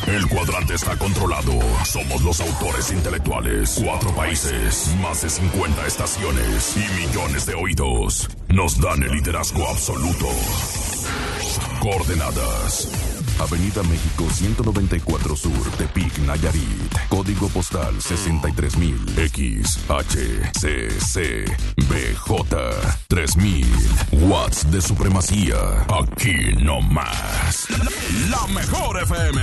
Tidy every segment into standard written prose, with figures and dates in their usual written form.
El cuadrante está controlado. Somos los autores intelectuales. 4 países, más de 50 estaciones y millones de oídos. Nos dan el liderazgo absoluto. Coordenadas: Avenida México 194 Sur, Tepic, Nayarit. Código postal 63000. XHCCBJ 3000. Watts de supremacía. Aquí no más. La mejor FM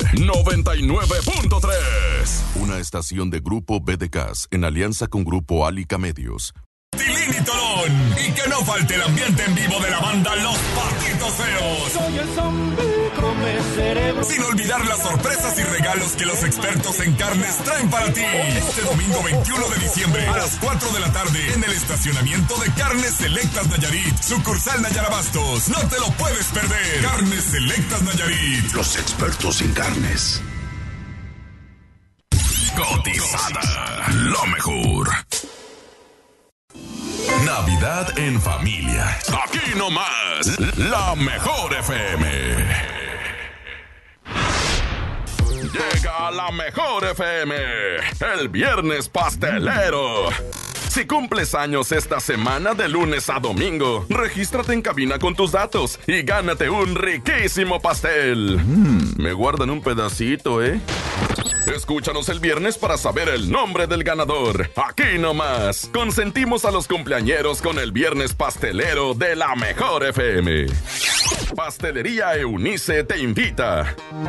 99.3. Una estación de Grupo BDCAS en alianza con Grupo Álica Medios. Tilín y Tolón. Y que no falte el ambiente en vivo de la banda Los Patitos Feos. Soy el zombie come cerebro. Sin olvidar las sorpresas y regalos que los expertos en carnes traen para ti. Este domingo 21 de diciembre a las 4 de la tarde en el estacionamiento de Carnes Selectas Nayarit, sucursal Nayarabastos. No te lo puedes perder. Carnes Selectas Nayarit. Los expertos en carnes. Cotizada. Lo mejor. Navidad en familia. Aquí nomás, la mejor FM. Llega la mejor FM, el viernes pastelero. Si cumples años esta semana de lunes a domingo, regístrate en cabina con tus datos y gánate un riquísimo pastel. Me guardan un pedacito, ¿eh? Escúchanos el viernes para saber el nombre del ganador. Aquí nomás, consentimos a los cumpleañeros con el viernes pastelero de la mejor FM. Pastelería Eunice te invita.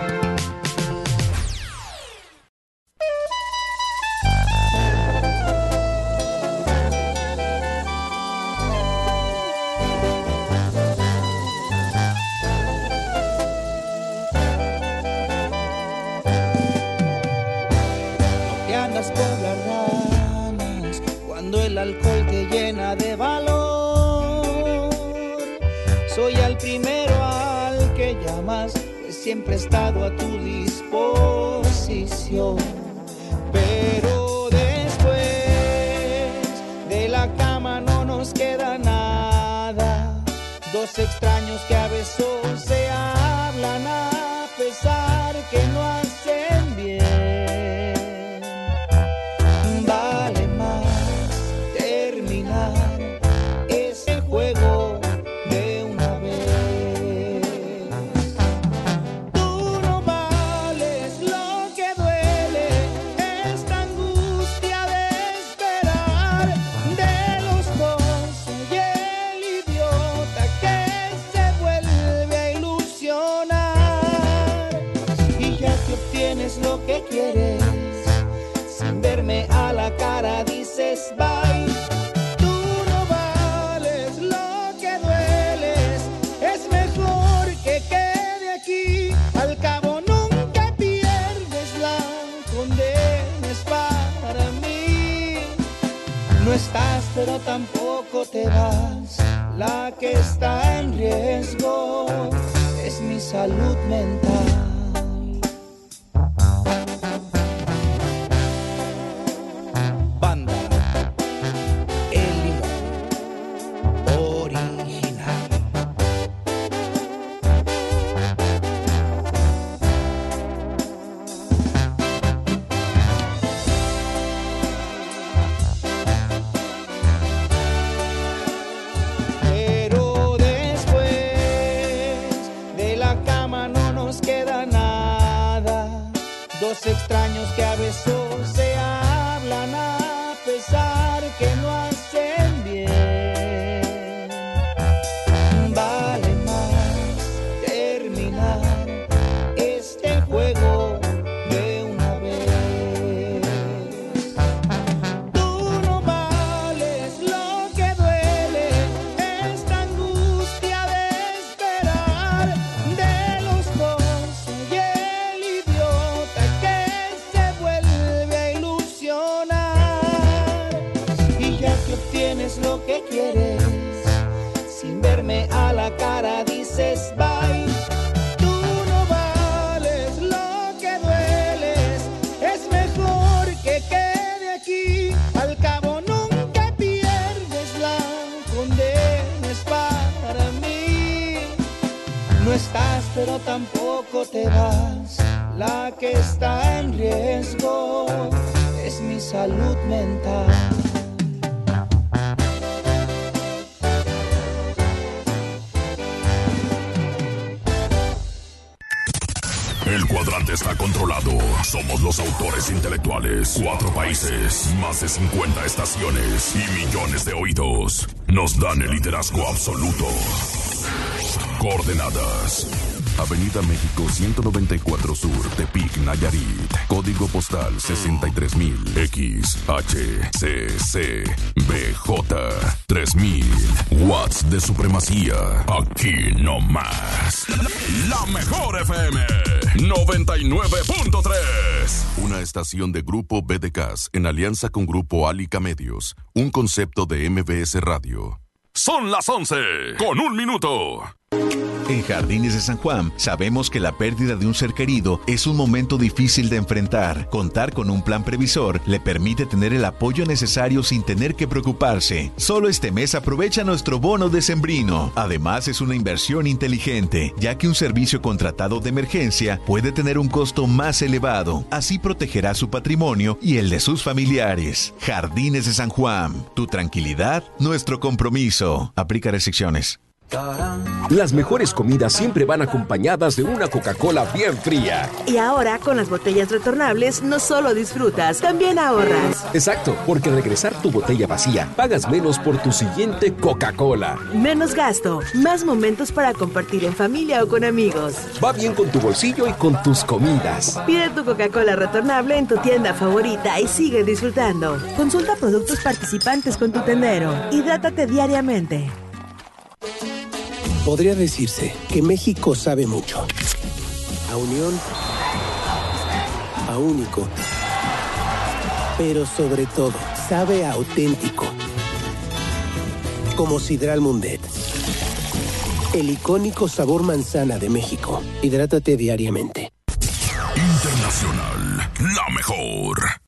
El alcohol te llena de valor. Soy el primero al que llamas, que siempre he estado a tu disposición. Pero después de la cama no nos queda nada. Dos extraños que a besos se hablan a pesar que no hacen bien. A la cara dices bye. Tú no vales lo que dueles. Es mejor que quede aquí. Al cabo nunca pierdes. La condena es para mí. No estás pero tampoco te vas. La que está en riesgo es mi salud mental. Extraños que a besos se hablan a pesar que no hacen bien. Vale más terminar este juego de una vez. Tú no vales lo que duele, esta angustia de esperar. De los dos soy el idiota que se vuelve a ilusionar. Y ya que obtienes lo que quieres, sin verme a la cara dices bye. Tú no vales lo que dueles, es mejor que quede aquí. Al cabo nunca pierdes, la condena es para mí. No estás pero tampoco te vas. La que está en riesgo es mi salud mental. El cuadrante está controlado. Somos los autores intelectuales. 4 países, más de 50 estaciones y millones de oídos. Nos dan el liderazgo absoluto. Coordenadas: Avenida México 194 Sur, Tepic, Nayarit. Código postal 63000. XHCC BJ 3000. Watts de supremacía. Aquí no más. La mejor FM 99.3. Una estación de Grupo BDCAS en alianza con Grupo Álica Medios. Un concepto de MBS Radio. Son las 11:01. En Jardines de San Juan sabemos que la pérdida de un ser querido es un momento difícil de enfrentar. Contar con un plan previsor le permite tener el apoyo necesario sin tener que preocuparse. Solo este mes aprovecha nuestro bono decembrino. Además, es una inversión inteligente, ya que un servicio contratado de emergencia puede tener un costo más elevado. Así protegerá su patrimonio y el de sus familiares. Jardines de San Juan. Tu tranquilidad, nuestro compromiso. Aplica restricciones. Las mejores comidas siempre van acompañadas de una Coca-Cola bien fría. Y ahora, con las botellas retornables, no solo disfrutas, también ahorras. Exacto, porque al regresar tu botella vacía, pagas menos por tu siguiente Coca-Cola. Menos gasto, más momentos para compartir en familia o con amigos. Va bien con tu bolsillo y con tus comidas. Pide tu Coca-Cola retornable en tu tienda favorita y sigue disfrutando. Consulta productos participantes con tu tendero. Hidrátate diariamente. Podría decirse que México sabe mucho. A unión, a único. Pero sobre todo, sabe a auténtico. Como Sidral Mundet. El icónico sabor manzana de México. Hidrátate diariamente. Internacional, la mejor.